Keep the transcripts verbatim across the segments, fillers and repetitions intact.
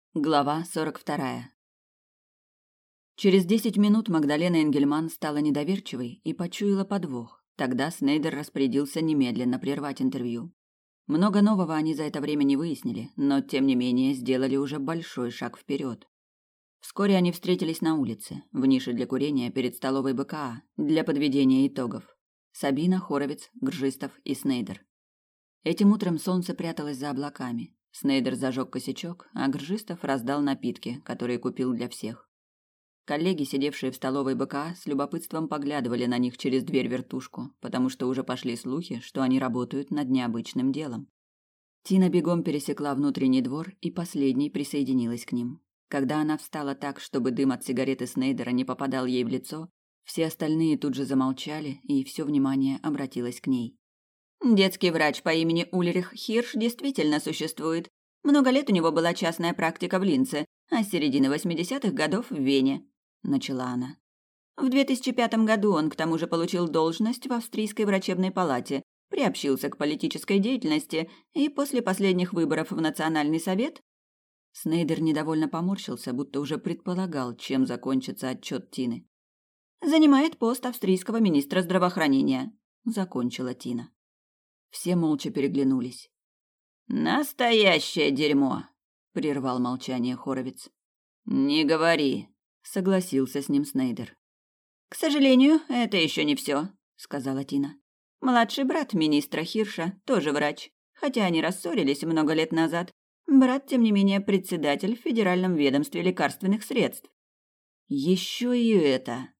Глава сорок вторая. Через десять минут Магдалена Энгельман стала недоверчивой и почуяла подвох. Тогда Снейдер распорядился немедленно прервать интервью. Много нового они за это время не выяснили, но, тем не менее, сделали уже большой шаг вперед. Вскоре они встретились на улице, в нише для курения перед столовой БКА, для подведения итогов. Сабина, Хоровиц, Гржистов и Снейдер. Этим утром солнце пряталось за облаками. Снейдер зажег косячок, а Гржистов раздал напитки, которые купил для всех. Коллеги, сидевшие в столовой БКА, с любопытством поглядывали на них через дверь-вертушку, потому что уже пошли слухи, что они работают над необычным делом. Тина бегом пересекла внутренний двор и последней присоединилась к ним. Когда она встала так, чтобы дым от сигареты Снейдера не попадал ей в лицо, все остальные тут же замолчали, и все внимание обратилось к ней. Детский врач по имени Ульрих Хирш действительно существует. Много лет у него была частная практика в Линце, а с середины восьмидесятых годов в Вене, начала она. В две тысячи пятом году он к тому же получил должность в австрийской врачебной палате, приобщился к политической деятельности и после последних выборов в Национальный совет. Снейдер недовольно поморщился, будто уже предполагал, чем закончится отчет Тины. Занимает пост австрийского министра здравоохранения, закончила Тина. Все молча переглянулись. «Настоящее дерьмо!» – прервал молчание Хоровиц. «Не говори», – согласился с ним Снейдер. «К сожалению, это еще не все», – сказала Тина. «Младший брат министра Хирша тоже врач, хотя они рассорились много лет назад. Брат, тем не менее, председатель в Федеральном ведомстве лекарственных средств». «Еще и это!»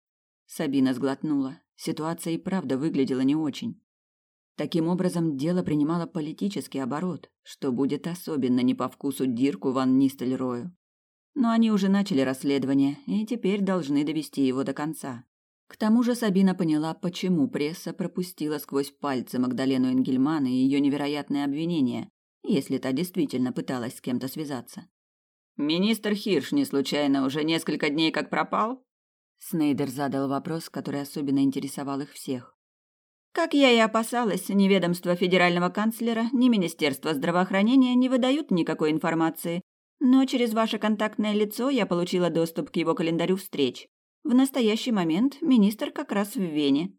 Сабина сглотнула. Ситуация и правда выглядела не очень. Таким образом, дело принимало политический оборот, что будет особенно не по вкусу Дирку ван Нистельрою. Но они уже начали расследование и теперь должны довести его до конца. К тому же Сабина поняла, почему пресса пропустила сквозь пальцы Магдалену Энгельман и ее невероятные обвинения, если та действительно пыталась с кем-то связаться. «Министр Хирш не случайно уже несколько дней как пропал?» Снейдер задал вопрос, который особенно интересовал их всех. Как я и опасалась, ни ведомство федерального канцлера, ни Министерство здравоохранения не выдают никакой информации. Но через ваше контактное лицо я получила доступ к его календарю встреч. В настоящий момент министр как раз в Вене.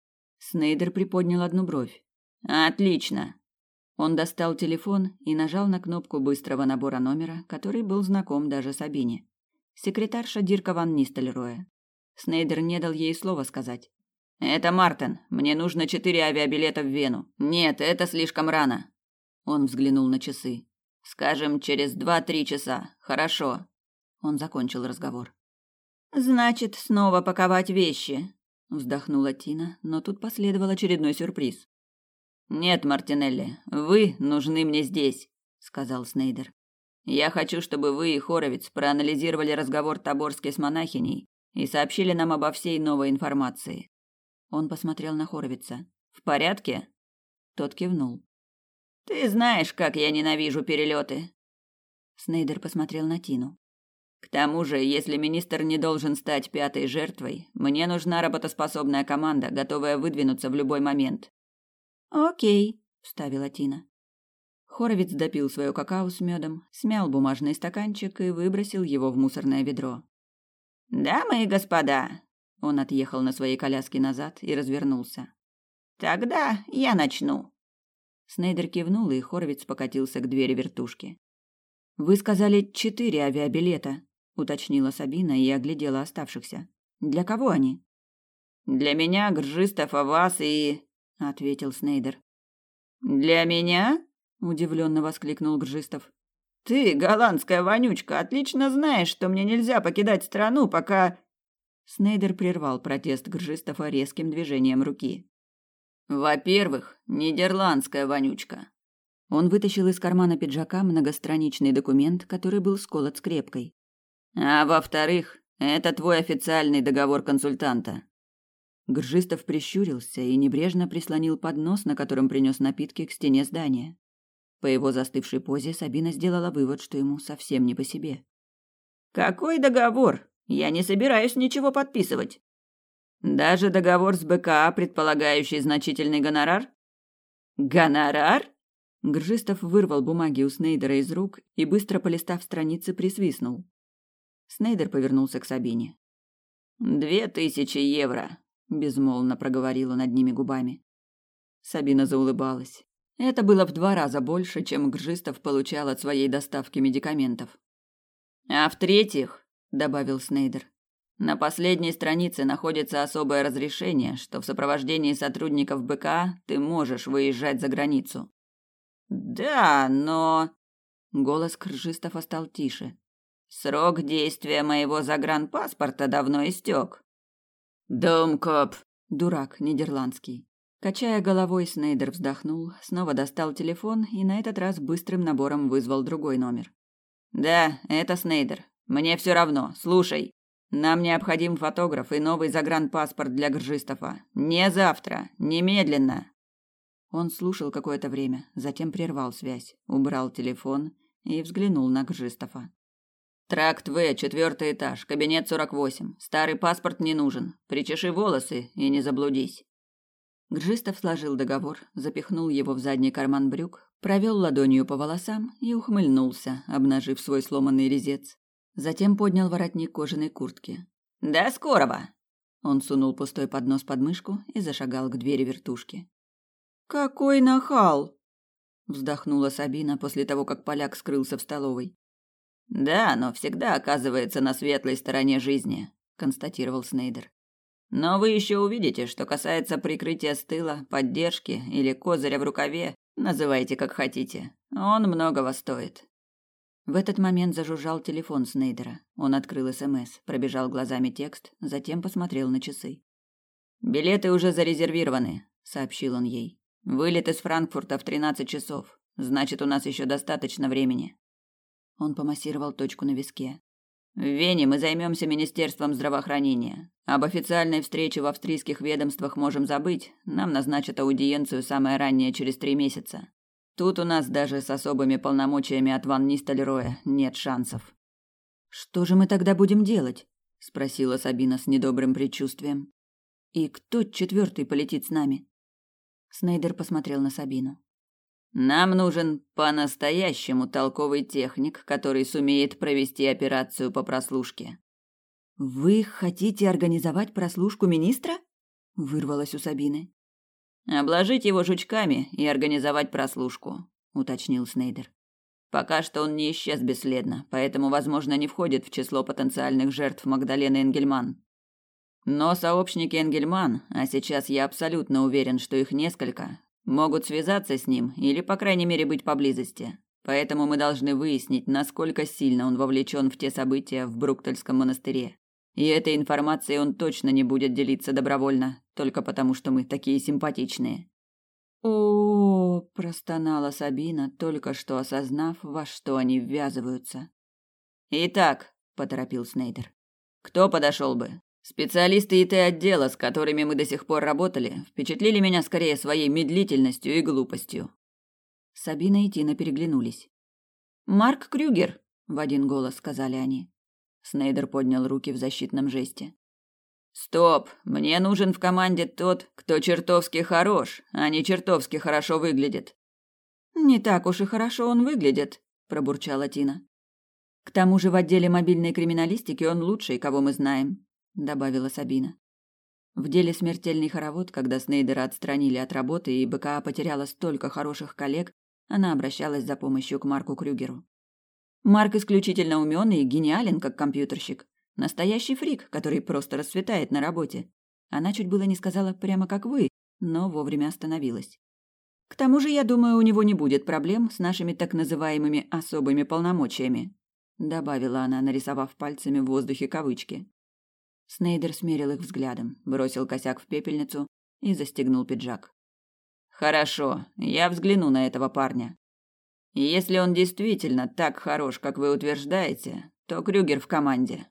Снейдер приподнял одну бровь. Отлично. Он достал телефон и нажал на кнопку быстрого набора номера, который был знаком даже Сабине. Секретарша Дирка ван Нистельроя. Снейдер не дал ей слова сказать. «Это Мартен. Мне нужно четыре авиабилета в Вену. Нет, это слишком рано». Он взглянул на часы. «Скажем, через два-три часа. Хорошо». Он закончил разговор. «Значит, снова паковать вещи», — вздохнула Тина, но тут последовал очередной сюрприз. «Нет, Мартинелли, вы нужны мне здесь», — сказал Снейдер. «Я хочу, чтобы вы и Хоровиц проанализировали разговор Таборский с монахиней и сообщили нам обо всей новой информации». Он посмотрел на Хоровица. «В порядке?» Тот кивнул. «Ты знаешь, как я ненавижу перелеты». Снейдер посмотрел на Тину. «К тому же, если министр не должен стать пятой жертвой, мне нужна работоспособная команда, готовая выдвинуться в любой момент». «Окей», — вставила Тина. Хоровиц допил свое какао с медом, смял бумажный стаканчик и выбросил его в мусорное ведро. «Дамы и господа», — он отъехал на своей коляске назад и развернулся. «Тогда я начну». Снейдер кивнул, и Хоровиц покатился к двери вертушки. «Вы сказали четыре авиабилета», — уточнила Сабина и оглядела оставшихся. «Для кого они?» «Для меня, Гржистов, вас и...» — ответил Снейдер. «Для меня?» — удивленно воскликнул Гржистов. «Ты, голландская вонючка, отлично знаешь, что мне нельзя покидать страну, пока...» Снейдер прервал протест Гржистова резким движением руки. «Во-первых, нидерландская вонючка». Он вытащил из кармана пиджака многостраничный документ, который был сколот скрепкой. «А во-вторых, это твой официальный договор консультанта». Гржистов прищурился и небрежно прислонил поднос, на котором принес напитки, к стене здания. По его застывшей позе Сабина сделала вывод, что ему совсем не по себе. «Какой договор? Я не собираюсь ничего подписывать». «Даже договор с БКА, предполагающий значительный гонорар?» «Гонорар?» Гржистов вырвал бумаги у Снейдера из рук и, быстро полистав страницы, присвистнул. Снейдер повернулся к Сабине. «Две тысячи евро», – безмолвно проговорил он одними губами. Сабина заулыбалась. Это было в два раза больше, чем Гржистов получал от своей доставки медикаментов. «А в-третьих», – добавил Снейдер, – «на последней странице находится особое разрешение, что в сопровождении сотрудников БКА ты можешь выезжать за границу». «Да, но...» Голос Гржистова стал тише. «Срок действия моего загранпаспорта давно истек». «Домкоп!» Дурак нидерландский. Качая головой, Снейдер вздохнул, снова достал телефон и на этот раз быстрым набором вызвал другой номер. «Да, это Снейдер. Мне все равно. Слушай, нам необходим фотограф и новый загранпаспорт для Гржистова. Не завтра, немедленно». Он слушал какое-то время, затем прервал связь, убрал телефон и взглянул на Гржистова. «Тракт В, четвертый этаж, кабинет сорок восемь. Старый паспорт не нужен. Причеши волосы и не заблудись». Гржистов сложил договор, запихнул его в задний карман брюк, провел ладонью по волосам и ухмыльнулся, обнажив свой сломанный резец. Затем поднял воротник кожаной куртки. «До скорого!» Он сунул пустой поднос под мышку и зашагал к двери вертушки. «Какой нахал!» вздохнула Сабина после того, как поляк скрылся в столовой. «Да, но всегда оказывается на светлой стороне жизни», констатировал Снейдер. «Но вы еще увидите, что касается прикрытия с тыла, поддержки или козыря в рукаве, называйте как хотите. Он многого стоит». В этот момент зажужжал телефон Снейдера. Он открыл СМС, пробежал глазами текст, затем посмотрел на часы. «Билеты уже зарезервированы», — сообщил он ей. «Вылет из Франкфурта в тринадцать часов. Значит, у нас еще достаточно времени». Он помассировал точку на виске. «В Вене мы займемся Министерством здравоохранения. Об официальной встрече в австрийских ведомствах можем забыть. Нам назначат аудиенцию самое раннее через три месяца. Тут у нас даже с особыми полномочиями от Ван Нистельроя нет шансов». «Что же мы тогда будем делать?» – спросила Сабина с недобрым предчувствием. «И кто четвертый полетит с нами?» Снейдер посмотрел на Сабину. «Нам нужен по-настоящему толковый техник, который сумеет провести операцию по прослушке». «Вы хотите организовать прослушку министра?» – вырвалось у Сабины. «Обложить его жучками и организовать прослушку», – уточнил Снейдер. «Пока что он не исчез бесследно, поэтому, возможно, не входит в число потенциальных жертв Магдалены Энгельман. Но сообщники Энгельман, а сейчас я абсолютно уверен, что их несколько, могут связаться с ним или, по крайней мере, быть поблизости. Поэтому мы должны выяснить, насколько сильно он вовлечен в те события в Бруктальском монастыре. И этой информацией он точно не будет делиться добровольно, только потому, что мы такие симпатичные». «О-о-о», простонала Сабина, только что осознав, во что они ввязываются. «Итак», – поторопил Снейдер, – «кто подошел бы? Специалисты ИТ-отдела, с которыми мы до сих пор работали, впечатлили меня скорее своей медлительностью и глупостью». Сабина и Тина переглянулись. «Марк Крюгер», – в один голос сказали они. Снейдер поднял руки в защитном жесте. «Стоп! Мне нужен в команде тот, кто чертовски хорош, а не чертовски хорошо выглядит». «Не так уж и хорошо он выглядит», – пробурчала Тина. «К тому же в отделе мобильной криминалистики он лучший, кого мы знаем», – добавила Сабина. В деле «Смертельный хоровод», когда Снейдера отстранили от работы и БКА потеряла столько хороших коллег, она обращалась за помощью к Марку Крюгеру. Марк исключительно умён и гениален как компьютерщик. Настоящий фрик, который просто расцветает на работе. Она чуть было не сказала прямо как вы, но вовремя остановилась. К тому же, я думаю, у него не будет проблем с нашими так называемыми особыми полномочиями, добавила она, нарисовав пальцами в воздухе кавычки. Снейдер смерил их взглядом, бросил косяк в пепельницу и застегнул пиджак. «Хорошо, я взгляну на этого парня. И если он действительно так хорош, как вы утверждаете, то Крюгер в команде.